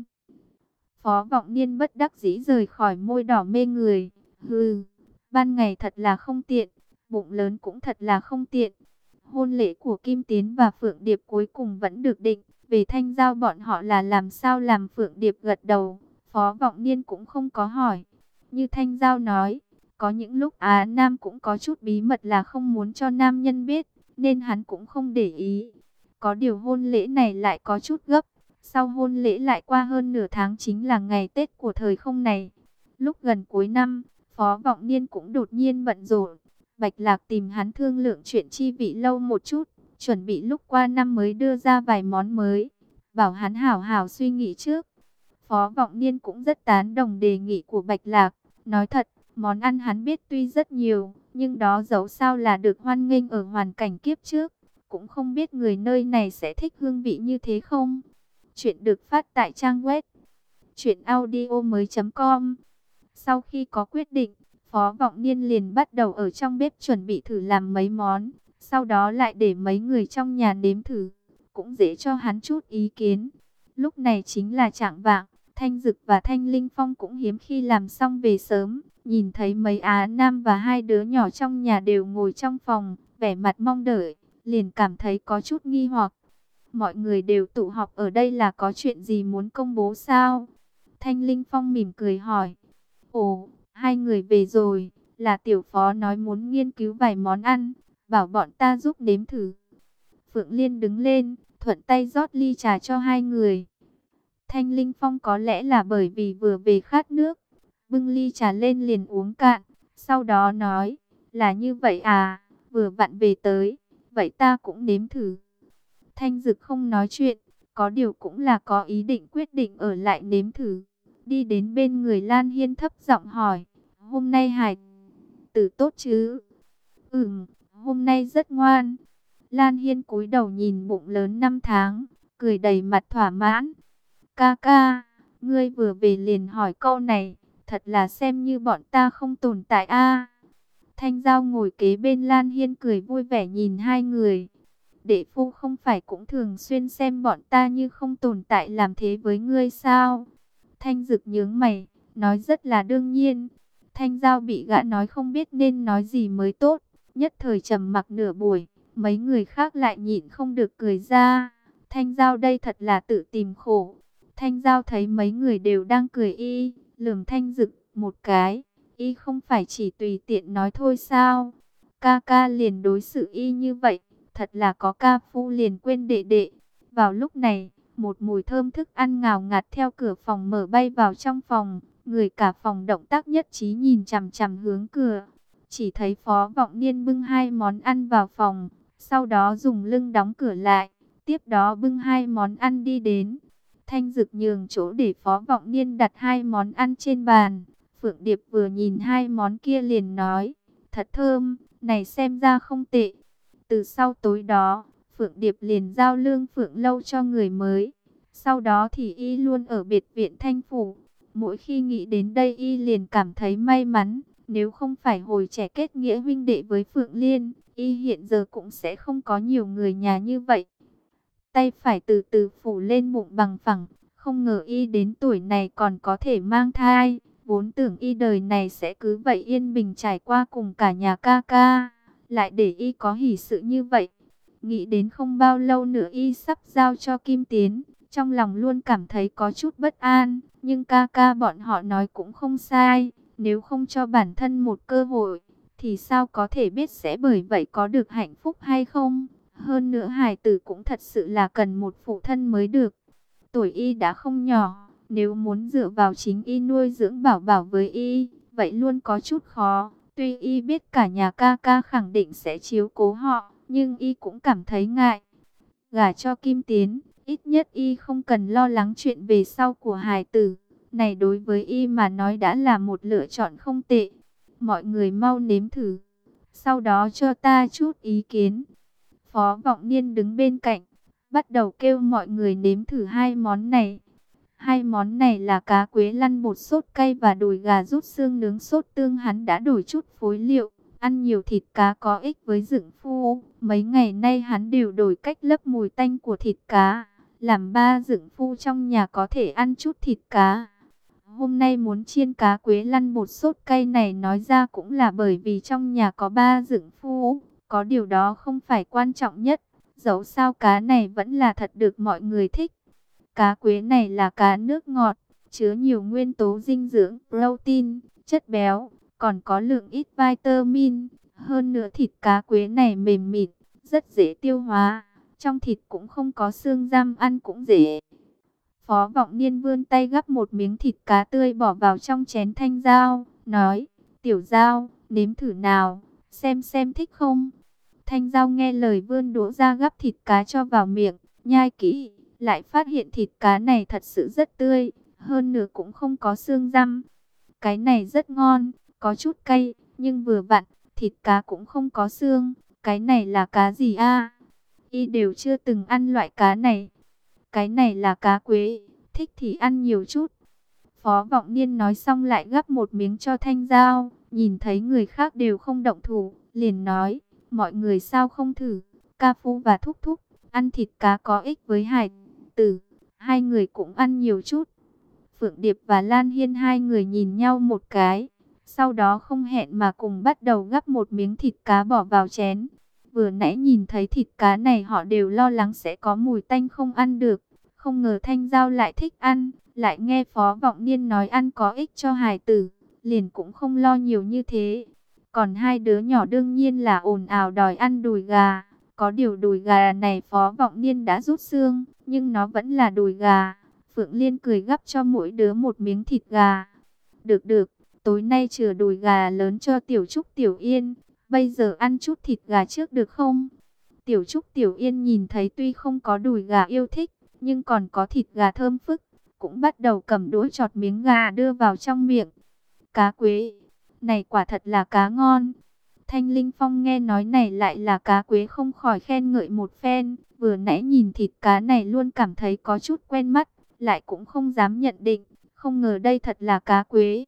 Phó Vọng Niên bất đắc dĩ rời khỏi môi đỏ mê người. Hừ, ban ngày thật là không tiện, bụng lớn cũng thật là không tiện. Hôn lễ của Kim Tiến và Phượng Điệp cuối cùng vẫn được định. Về Thanh Giao bọn họ là làm sao làm, Phượng Điệp gật đầu. Phó Vọng Niên cũng không có hỏi. Như Thanh Giao nói, có những lúc Á Nam cũng có chút bí mật là không muốn cho nam nhân biết, nên hắn cũng không để ý. Có điều hôn lễ này lại có chút gấp. Sau hôn lễ lại qua hơn nửa tháng chính là ngày Tết của thời không này. Lúc gần cuối năm, Phó Vọng Niên cũng đột nhiên bận rộn. Bạch Lạc tìm hắn thương lượng chuyện chi vị lâu một chút, chuẩn bị lúc qua năm mới đưa ra vài món mới, bảo hắn hảo hảo suy nghĩ trước. Phó Vọng Niên cũng rất tán đồng đề nghị của Bạch Lạc. Nói thật, món ăn hắn biết tuy rất nhiều, nhưng đó dẫu sao là được hoan nghênh ở hoàn cảnh kiếp trước. Cũng không biết người nơi này sẽ thích hương vị như thế không? Chuyện được phát tại trang web truyện audio mới chấm com. Sau khi có quyết định, Phó Vọng Niên liền bắt đầu ở trong bếp chuẩn bị thử làm mấy món, sau đó lại để mấy người trong nhà nếm thử, cũng dễ cho hắn chút ý kiến. Lúc này chính là chạng vạng, Thanh Dực và Thanh Linh Phong cũng hiếm khi làm xong về sớm, nhìn thấy mấy Á Nam và hai đứa nhỏ trong nhà đều ngồi trong phòng, vẻ mặt mong đợi, liền cảm thấy có chút nghi hoặc. Mọi người đều tụ họp ở đây là có chuyện gì muốn công bố sao? Thanh Linh Phong mỉm cười hỏi. Ồ, hai người về rồi, là tiểu phó nói muốn nghiên cứu vài món ăn, bảo bọn ta giúp nếm thử. Phượng Liên đứng lên, thuận tay rót ly trà cho hai người. Thanh Linh Phong có lẽ là bởi vì vừa về khát nước, bưng ly trà lên liền uống cạn, sau đó nói, là như vậy à, vừa vặn về tới, vậy ta cũng nếm thử. Thanh Dực không nói chuyện, có điều cũng là có ý định quyết định ở lại nếm thử. Đi đến bên người Lan Hiên thấp giọng hỏi, hôm nay Hải tử tốt chứ? Ừm, hôm nay rất ngoan. Lan Hiên cúi đầu nhìn bụng lớn năm tháng, cười đầy mặt thỏa mãn. Ca ca, ngươi vừa về liền hỏi câu này, thật là xem như bọn ta không tồn tại a. Thanh Giao ngồi kế bên Lan Hiên cười vui vẻ nhìn hai người. Đệ phu không phải cũng thường xuyên xem bọn ta như không tồn tại làm thế với ngươi sao? Thanh Dực nhướng mày, nói rất là đương nhiên. Thanh Giao bị gã nói không biết nên nói gì mới tốt, nhất thời trầm mặc nửa buổi, mấy người khác lại nhịn không được cười ra. Thanh Giao đây thật là tự tìm khổ. Thanh Giao thấy mấy người đều đang cười y, lườm Thanh Dực một cái, y không phải chỉ tùy tiện nói thôi sao? Ca ca liền đối xử y như vậy, thật là có ca phu liền quên đệ đệ. Vào lúc này, một mùi thơm thức ăn ngào ngạt theo cửa phòng mở bay vào trong phòng. Người cả phòng động tác nhất trí nhìn chằm chằm hướng cửa. Chỉ thấy Phó Vọng Niên bưng hai món ăn vào phòng, sau đó dùng lưng đóng cửa lại. Tiếp đó bưng hai món ăn đi đến. Thanh Dực nhường chỗ để Phó Vọng Niên đặt hai món ăn trên bàn. Phượng Điệp vừa nhìn hai món kia liền nói, thật thơm, này xem ra không tệ. Từ sau tối đó, Phượng Điệp liền giao lương Phượng Lâu cho người mới. Sau đó thì y luôn ở biệt viện Thanh Phủ. Mỗi khi nghĩ đến đây y liền cảm thấy may mắn. Nếu không phải hồi trẻ kết nghĩa huynh đệ với Phượng Liên, y hiện giờ cũng sẽ không có nhiều người nhà như vậy. Tay phải từ từ phủ lên bụng bằng phẳng. Không ngờ y đến tuổi này còn có thể mang thai. Vốn tưởng y đời này sẽ cứ vậy yên bình trải qua cùng cả nhà ca ca. Lại để y có hỷ sự như vậy. Nghĩ đến không bao lâu nữa y sắp giao cho Kim Tiến. Trong lòng luôn cảm thấy có chút bất an. Nhưng ca ca bọn họ nói cũng không sai. Nếu không cho bản thân một cơ hội, thì sao có thể biết sẽ bởi vậy có được hạnh phúc hay không? Hơn nữa hài tử cũng thật sự là cần một phụ thân mới được. Tuổi y đã không nhỏ. Nếu muốn dựa vào chính y nuôi dưỡng bảo bảo với y, vậy luôn có chút khó. Tuy y biết cả nhà ca ca khẳng định sẽ chiếu cố họ, nhưng y cũng cảm thấy ngại. Gả cho Kim Tiến, ít nhất y không cần lo lắng chuyện về sau của hài tử. Này đối với y mà nói đã là một lựa chọn không tệ. Mọi người mau nếm thử, sau đó cho ta chút ý kiến. Phó Vọng Niên đứng bên cạnh, bắt đầu kêu mọi người nếm thử hai món này. Hai món này là cá quế lăn bột sốt cay và đùi gà rút xương nướng sốt tương. Hắn đã đổi chút phối liệu, ăn nhiều thịt cá có ích với dưỡng phu. Mấy ngày nay hắn đều đổi cách lấp mùi tanh của thịt cá, làm ba dưỡng phu trong nhà có thể ăn chút thịt cá. Hôm nay muốn chiên cá quế lăn bột sốt cay này nói ra cũng là bởi vì trong nhà có ba dưỡng phu. Có điều đó không phải quan trọng nhất, dẫu sao cá này vẫn là thật được mọi người thích. Cá quế này là cá nước ngọt, chứa nhiều nguyên tố dinh dưỡng, protein, chất béo, còn có lượng ít vitamin. Hơn nữa thịt cá quế này mềm mịn, rất dễ tiêu hóa, trong thịt cũng không có xương giam, ăn cũng dễ. Phó Vọng Niên vươn tay gắp một miếng thịt cá tươi bỏ vào trong chén Thanh Giao, nói, Tiểu Giao, nếm thử nào, xem xem thích không. Thanh Giao nghe lời vươn đũa ra gắp thịt cá cho vào miệng, nhai kỹ, lại phát hiện thịt cá này thật sự rất tươi, hơn nữa cũng không có xương giăm. Cái này rất ngon, có chút cay, nhưng vừa vặn, thịt cá cũng không có xương. Cái này là cá gì a? Y đều chưa từng ăn loại cá này. Cái này là cá quế, thích thì ăn nhiều chút. Phó Vọng Niên nói xong lại gắp một miếng cho Thanh Giao, nhìn thấy người khác đều không động thủ, liền nói, mọi người sao không thử, ca phu và thúc thúc, ăn thịt cá có ích với hải tử, hai người cũng ăn nhiều chút. Phượng Điệp và Lan Hiên hai người nhìn nhau một cái, sau đó không hẹn mà cùng bắt đầu gắp một miếng thịt cá bỏ vào chén. Vừa nãy nhìn thấy thịt cá này họ đều lo lắng sẽ có mùi tanh không ăn được, không ngờ Thanh Giao lại thích ăn, lại nghe Phó Vọng Niên nói ăn có ích cho hài tử, liền cũng không lo nhiều như thế. Còn hai đứa nhỏ đương nhiên là ồn ào đòi ăn đùi gà, có điều đùi gà này Phó Vọng Niên đã rút xương, nhưng nó vẫn là đùi gà. Phượng Liên cười gắp cho mỗi đứa một miếng thịt gà. Được được, tối nay chừa đùi gà lớn cho Tiểu Trúc Tiểu Yên, bây giờ ăn chút thịt gà trước được không? Tiểu Trúc Tiểu Yên nhìn thấy tuy không có đùi gà yêu thích, nhưng còn có thịt gà thơm phức, cũng bắt đầu cầm đũa chọt miếng gà đưa vào trong miệng. Cá quế, này quả thật là cá ngon. Thanh Linh Phong nghe nói này lại là cá quế không khỏi khen ngợi một phen, vừa nãy nhìn thịt cá này luôn cảm thấy có chút quen mắt, lại cũng không dám nhận định, không ngờ đây thật là cá quế.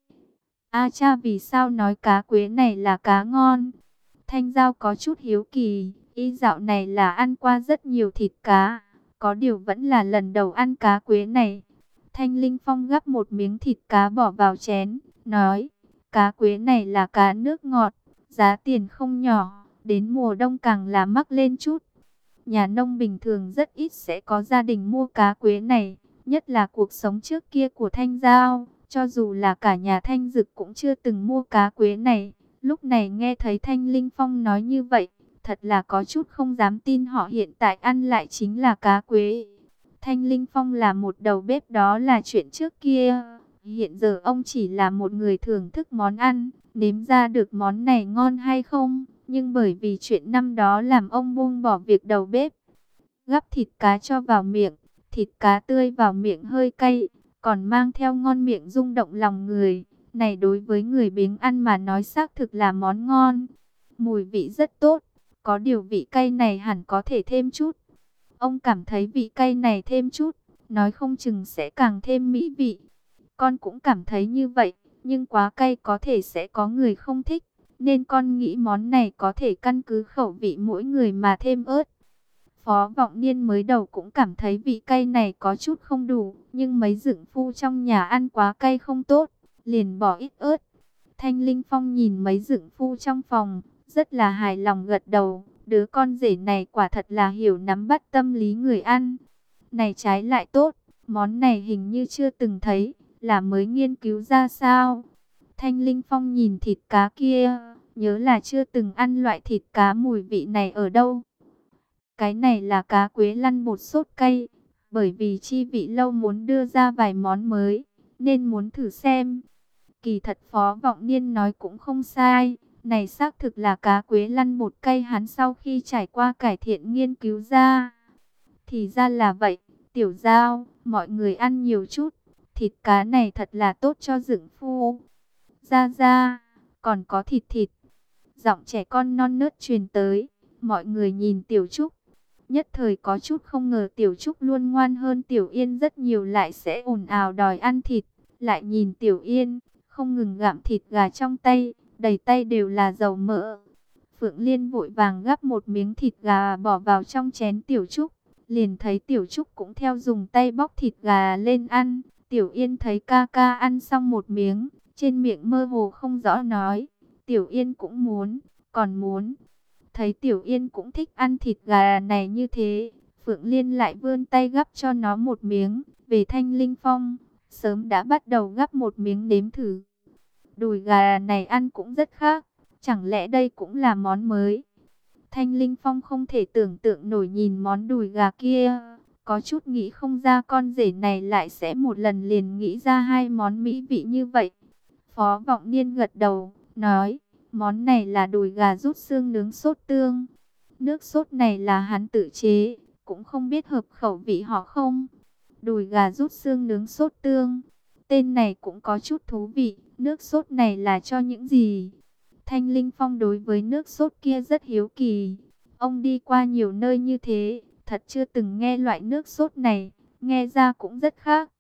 A cha, vì sao nói cá quế này là cá ngon? Thanh Giao có chút hiếu kỳ, y dạo này là ăn qua rất nhiều thịt cá, có điều vẫn là lần đầu ăn cá quế này. Thanh Linh Phong gắp một miếng thịt cá bỏ vào chén, nói, cá quế này là cá nước ngọt, giá tiền không nhỏ, đến mùa đông càng là mắc lên chút. Nhà nông bình thường rất ít sẽ có gia đình mua cá quế này, nhất là cuộc sống trước kia của Thanh Giao, cho dù là cả nhà Thanh Dực cũng chưa từng mua cá quế này. Lúc này nghe thấy Thanh Linh Phong nói như vậy, thật là có chút không dám tin họ hiện tại ăn lại chính là cá quế. Thanh Linh Phong là một đầu bếp đó là chuyện trước kia, hiện giờ ông chỉ là một người thưởng thức món ăn, nếm ra được món này ngon hay không, nhưng bởi vì chuyện năm đó làm ông buông bỏ việc đầu bếp. Gắp thịt cá cho vào miệng, thịt cá tươi vào miệng hơi cay, còn mang theo ngon miệng rung động lòng người. Này đối với người biếng ăn mà nói xác thực là món ngon. Mùi vị rất tốt, có điều vị cay này hẳn có thể thêm chút. Ông cảm thấy vị cay này thêm chút, nói không chừng sẽ càng thêm mỹ vị. Con cũng cảm thấy như vậy, nhưng quá cay có thể sẽ có người không thích, nên con nghĩ món này có thể căn cứ khẩu vị mỗi người mà thêm ớt. Phó Vọng Niên mới đầu cũng cảm thấy vị cay này có chút không đủ, nhưng mấy dưỡng phu trong nhà ăn quá cay không tốt, liền bỏ ít ớt. Thanh Linh Phong nhìn mấy dưỡng phu trong phòng, rất là hài lòng gật đầu, đứa con rể này quả thật là hiểu nắm bắt tâm lý người ăn. Này trái lại tốt, món này hình như chưa từng thấy, là mới nghiên cứu ra sao? Thanh Linh Phong nhìn thịt cá kia, nhớ là chưa từng ăn loại thịt cá mùi vị này ở đâu. Cái này là cá quế lăn bột sốt cay, bởi vì chi vị lâu muốn đưa ra vài món mới, nên muốn thử xem. Kỳ thật Phó Vọng Niên nói cũng không sai, này xác thực là cá quế lăn bột cay hắn sau khi trải qua cải thiện nghiên cứu ra. Thì ra là vậy, Tiểu Giao, mọi người ăn nhiều chút, thịt cá này thật là tốt cho dưỡng phu. Ra ra, còn có thịt thịt. Giọng trẻ con non nớt truyền tới, mọi người nhìn Tiểu Trúc. Nhất thời có chút không ngờ Tiểu Trúc luôn ngoan hơn Tiểu Yên rất nhiều, lại sẽ ồn ào đòi ăn thịt. Lại nhìn Tiểu Yên, không ngừng gặm thịt gà trong tay, đầy tay đều là dầu mỡ. Phượng Liên vội vàng gắp một miếng thịt gà bỏ vào trong chén Tiểu Trúc, liền thấy Tiểu Trúc cũng theo dùng tay bóc thịt gà lên ăn. Tiểu Yên thấy ca ca ăn xong một miếng, trên miệng mơ hồ không rõ nói, Tiểu Yên cũng muốn, còn muốn. Thấy Tiểu Yên cũng thích ăn thịt gà này như thế, Phượng Liên lại vươn tay gắp cho nó một miếng. Về Thanh Linh Phong, sớm đã bắt đầu gắp một miếng nếm thử. Đùi gà này ăn cũng rất khác, chẳng lẽ đây cũng là món mới? Thanh Linh Phong không thể tưởng tượng nổi nhìn món đùi gà kia, có chút nghĩ không ra con rể này lại sẽ một lần liền nghĩ ra hai món mỹ vị như vậy. Phó Vọng Niên gật đầu, nói, món này là đùi gà rút xương nướng sốt tương. Nước sốt này là hắn tự chế, cũng không biết hợp khẩu vị họ không. Đùi gà rút xương nướng sốt tương, tên này cũng có chút thú vị. Nước sốt này là cho những gì? Thanh Linh Phong đối với nước sốt kia rất hiếu kỳ. Ông đi qua nhiều nơi như thế, thật chưa từng nghe loại nước sốt này, nghe ra cũng rất khác.